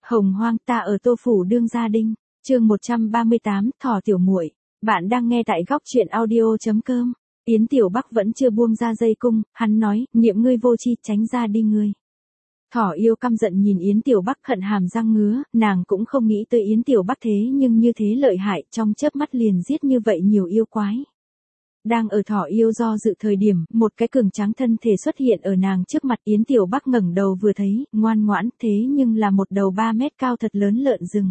Hồng hoang ta ở Tô Phủ đương gia đinh, chương 138, Thỏ tiểu muội. Bạn đang nghe tại góc truyện audio.com. Yến Tiểu Bắc vẫn chưa buông ra dây cung, hắn nói, niệm ngươi vô chi, tránh ra đi ngươi. Thỏ yêu căm giận nhìn Yến Tiểu Bắc hận hàm răng ngứa, nàng cũng không nghĩ tới Yến Tiểu Bắc thế nhưng như thế lợi hại, trong chớp mắt liền giết như vậy nhiều yêu quái. Đang ở thỏ yêu do dự thời điểm, một cái cường tráng thân thể xuất hiện ở nàng trước mặt. Yến Tiểu Bắc ngẩng đầu vừa thấy, ngoan ngoãn thế nhưng là một đầu 3 mét cao thật lớn lợn rừng.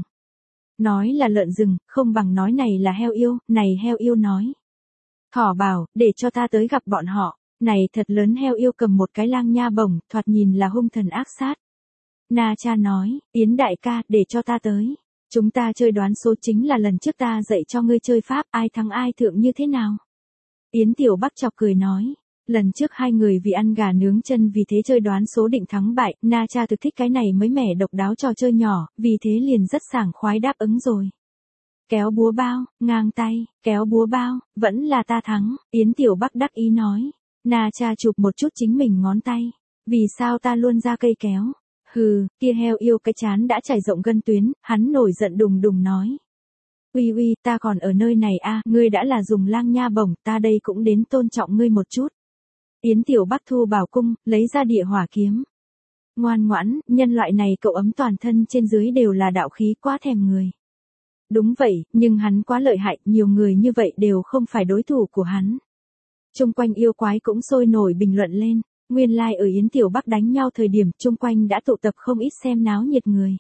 Nói là lợn rừng, không bằng nói này là heo yêu, này heo yêu nói. Thỏ bảo, để cho ta tới gặp bọn họ, này thật lớn heo yêu cầm một cái lang nha bổng, thoạt nhìn là hung thần ác sát. Na cha nói, Yến đại ca, để cho ta tới. Chúng ta chơi đoán số chính là lần trước ta dạy cho ngươi chơi pháp, ai thắng ai thượng như thế nào. Yến Tiểu Bắc chọc cười nói, lần trước hai người vì ăn gà nướng chân vì thế chơi đoán số định thắng bại, Na cha thực thích cái này mới mẻ độc đáo trò chơi nhỏ, vì thế liền rất sảng khoái đáp ứng rồi. Kéo búa bao, ngang tay, kéo búa bao, vẫn là ta thắng, Yến Tiểu Bắc đắc ý nói. Na cha chụp một chút chính mình ngón tay, vì sao ta luôn ra cây kéo, hừ, kia heo yêu cái chán đã trải rộng gân tuyến, hắn nổi giận đùng đùng nói. Uy uy, ta còn ở nơi này a, ngươi đã là dùng lang nha bổng, ta đây cũng đến tôn trọng ngươi một chút. Yến Tiểu Bắc thu bảo cung, lấy ra địa hỏa kiếm. Ngoan ngoãn, nhân loại này cậu ấm toàn thân trên dưới đều là đạo khí, quá thèm người. Đúng vậy, nhưng hắn quá lợi hại, nhiều người như vậy đều không phải đối thủ của hắn. Chung quanh yêu quái cũng sôi nổi bình luận lên, nguyên lai ở Yến Tiểu Bắc đánh nhau thời điểm chung quanh đã tụ tập không ít xem náo nhiệt người.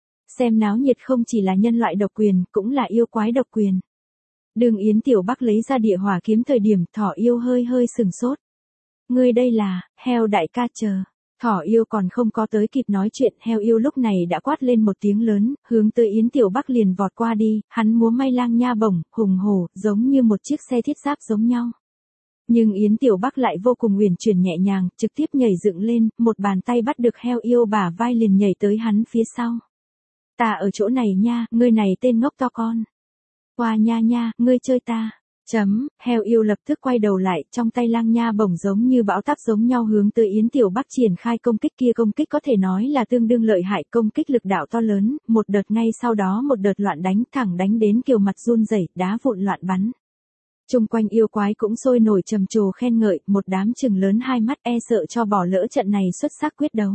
Xem náo nhiệt không chỉ là nhân loại độc quyền, cũng là yêu quái độc quyền. Đường Yến Tiểu Bắc lấy ra địa hỏa kiếm thời điểm, thỏ yêu hơi hơi sừng sốt. Ngươi đây là, heo đại ca chờ. Thỏ yêu còn không có tới kịp nói chuyện, heo yêu lúc này đã quát lên một tiếng lớn, hướng tới Yến Tiểu Bắc liền vọt qua đi, hắn múa may lang nha bổng, hùng hổ, giống như một chiếc xe thiết giáp giống nhau. Nhưng Yến Tiểu Bắc lại vô cùng uyển chuyển nhẹ nhàng, trực tiếp nhảy dựng lên, một bàn tay bắt được heo yêu bả vai liền nhảy tới hắn phía sau. Ta ở chỗ này nha, ngươi này tên ngốc to con. Qua nha nha, ngươi chơi ta. Heo yêu lập tức quay đầu lại, trong tay lang nha bổng giống như bão táp giống nhau hướng tới Yến Tiểu Bắc triển khai công kích. Kia công kích có thể nói là tương đương lợi hại, công kích lực đạo to lớn, một đợt ngay sau đó một đợt loạn đánh, thẳng đánh đến Kiều mặt run rẩy, đá vụn loạn bắn. Chung quanh yêu quái cũng sôi nổi trầm trồ khen ngợi, một đám trừng lớn hai mắt e sợ cho bỏ lỡ trận này xuất sắc quyết đấu.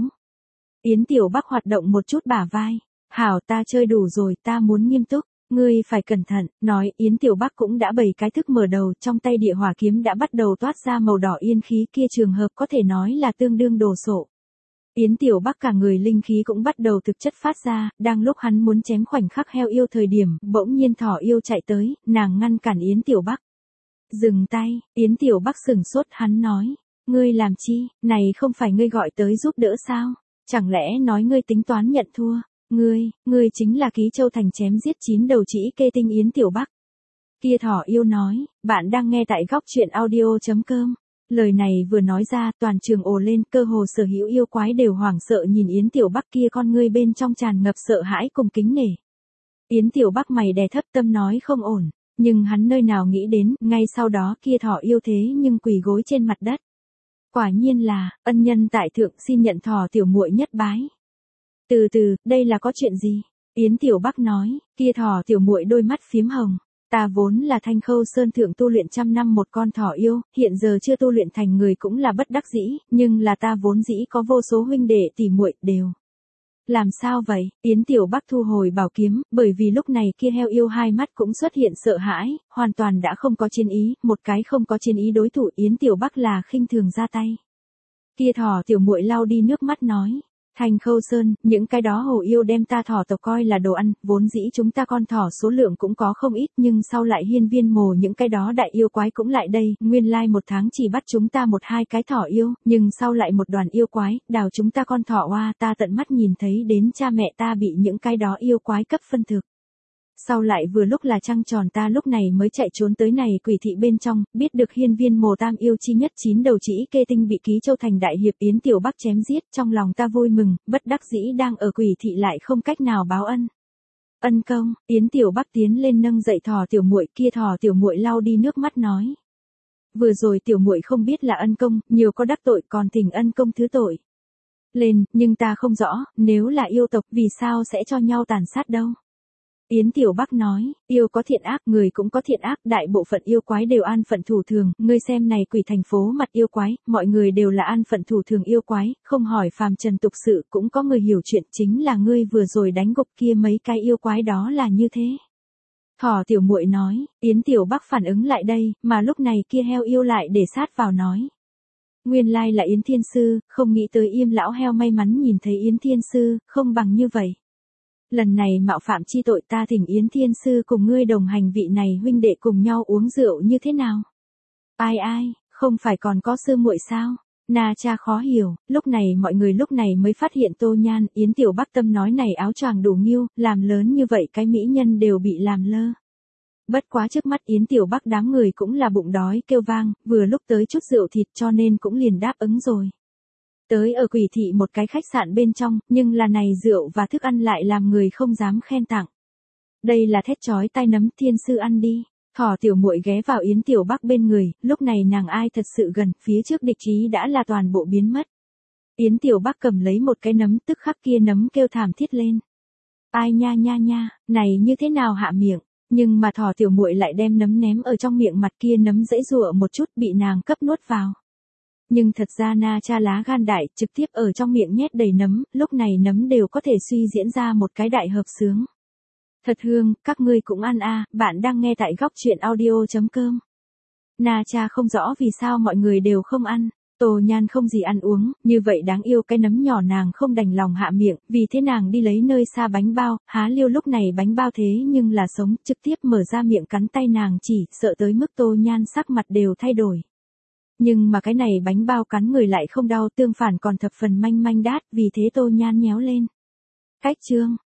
Yến Tiểu Bắc hoạt động một chút bả vai. Hảo, ta chơi đủ rồi, ta muốn nghiêm túc. Ngươi phải cẩn thận, nói, Yến Tiểu Bắc cũng đã bày cái thức mở đầu, trong tay địa hỏa kiếm đã bắt đầu toát ra màu đỏ yên khí, kia trường hợp có thể nói là tương đương đồ sộ. Yến Tiểu Bắc cả người linh khí cũng bắt đầu thực chất phát ra, đang lúc hắn muốn chém khoảnh khắc heo yêu thời điểm, bỗng nhiên thỏ yêu chạy tới, nàng ngăn cản Yến Tiểu Bắc. Dừng tay, Yến Tiểu Bắc sừng sốt, hắn nói, ngươi làm chi, này không phải ngươi gọi tới giúp đỡ sao, chẳng lẽ nói ngươi tính toán nhận thua. Ngươi chính là Ký Châu Thành chém giết 9 đầu trĩ kê tinh Yến Tiểu Bắc. Kia thỏ yêu nói, bạn đang nghe tại góc truyện audio.com. Lời này vừa nói ra, toàn trường ồ lên, cơ hồ sở hữu yêu quái đều hoảng sợ nhìn Yến Tiểu Bắc kia con ngươi bên trong tràn ngập sợ hãi cùng kính nể. Yến Tiểu Bắc mày đè thấp tâm nói không ổn, nhưng hắn nơi nào nghĩ đến, ngay sau đó kia thỏ yêu thế nhưng quỳ gối trên mặt đất. Quả nhiên là, ân nhân tại thượng xin nhận thỏ tiểu muội nhất bái. Từ từ, đây là có chuyện gì? Yến Tiểu Bắc nói, kia thỏ tiểu muội đôi mắt phiếm hồng. Ta vốn là Thanh Khâu Sơn thượng tu luyện trăm năm một con thỏ yêu, hiện giờ chưa tu luyện thành người cũng là bất đắc dĩ, nhưng là ta vốn dĩ có vô số huynh đệ tỷ muội đều. Làm sao vậy? Yến Tiểu Bắc thu hồi bảo kiếm, bởi vì lúc này kia heo yêu hai mắt cũng xuất hiện sợ hãi, hoàn toàn đã không có chiến ý, một cái không có chiến ý đối thủ Yến Tiểu Bắc là khinh thường ra tay. Kia thỏ tiểu muội lau đi nước mắt nói. Thanh Khâu Sơn, những cái đó hồ yêu đem ta thỏ tộc coi là đồ ăn, vốn dĩ chúng ta con thỏ số lượng cũng có không ít nhưng sau lại hiên viên mồ những cái đó đại yêu quái cũng lại đây, nguyên lai một tháng chỉ bắt chúng ta một hai cái thỏ yêu, nhưng sau lại một đoàn yêu quái, đào chúng ta con thỏ oa, ta tận mắt nhìn thấy đến cha mẹ ta bị những cái đó yêu quái cấp phân thực. Sau lại vừa lúc là trăng tròn ta lúc này mới chạy trốn tới này quỷ thị bên trong, biết được hiên viên mồ tam yêu chi nhất 9 đầu trĩ kê tinh bị Ký Châu Thành đại hiệp Yến Tiểu Bắc chém giết, trong lòng ta vui mừng, bất đắc dĩ đang ở quỷ thị lại không cách nào báo ân. Ân công, Yến Tiểu Bắc tiến lên nâng dậy thỏ tiểu muội, kia thỏ tiểu muội lau đi nước mắt nói. Vừa rồi tiểu muội không biết là ân công, nhiều có đắc tội còn thỉnh ân công thứ tội. lên, nhưng ta không rõ, nếu là yêu tộc vì sao sẽ cho nhau tàn sát đâu. Yến Tiểu Bắc nói, yêu có thiện ác, người cũng có thiện ác, đại bộ phận yêu quái đều an phận thủ thường, ngươi xem này quỷ thành phố mặt yêu quái, mọi người đều là an phận thủ thường yêu quái, không hỏi phàm trần tục sự, cũng có người hiểu chuyện, chính là ngươi vừa rồi đánh gục kia mấy cái yêu quái đó là như thế. Thỏ Tiểu Muội nói, Yến Tiểu Bắc phản ứng lại đây, mà lúc này kia heo yêu lại để sát vào nói. Nguyên lai là Yến Thiên Sư, không nghĩ tới Im lão heo may mắn nhìn thấy Yến Thiên Sư, không bằng như vậy. Lần này mạo phạm chi tội, ta thỉnh Yến Thiên Sư cùng ngươi đồng hành, vị này huynh đệ cùng nhau uống rượu như thế nào? Ai, không phải còn có sư muội sao? Na Cha khó hiểu, lúc này mọi người lúc này mới phát hiện Tô Nhan. Yến Tiểu Bắc tâm nói này áo choàng đủ nghiêu, làm lớn như vậy cái mỹ nhân đều bị làm lơ. Bất quá trước mắt Yến Tiểu Bắc đám người cũng là bụng đói kêu vang, vừa lúc tới chút rượu thịt cho nên cũng liền đáp ứng rồi. Tới ở Quỷ Thị một cái khách sạn bên trong, nhưng là này rượu và thức ăn lại làm người không dám khen tặng. Đây là thét chói tai nấm, Thiên Sư ăn đi. Thỏ Tiểu Muội ghé vào Yến Tiểu Bắc bên người, lúc này nàng ai thật sự gần, phía trước địch ý đã là toàn bộ biến mất. Yến Tiểu Bắc cầm lấy một cái nấm, tức khắc kia nấm kêu thảm thiết lên. Ai nha, này như thế nào hạ miệng, nhưng mà Thỏ Tiểu Muội lại đem nấm ném ở trong miệng, mặt kia nấm dãy giụa một chút bị nàng cấp nuốt vào. Nhưng thật ra Na Cha lá gan đại, trực tiếp ở trong miệng nhét đầy nấm, lúc này nấm đều có thể suy diễn ra một cái đại hợp xướng. Thật hương, các ngươi cũng ăn à, bạn đang nghe tại góc truyện audio.com. Na Cha không rõ vì sao mọi người đều không ăn. Tô Nhan không gì ăn uống, như vậy đáng yêu cái nấm nhỏ nàng không đành lòng hạ miệng, vì thế nàng đi lấy nơi xa bánh bao, há liêu lúc này bánh bao thế nhưng là sống, trực tiếp mở ra miệng cắn tay nàng chỉ, sợ tới mức Tô Nhan sắc mặt đều thay đổi. Nhưng mà cái này bánh bao cắn người lại không đau, tương phản còn thập phần manh manh đát, vì thế Tô Nhan nhéo lên. Cách chương.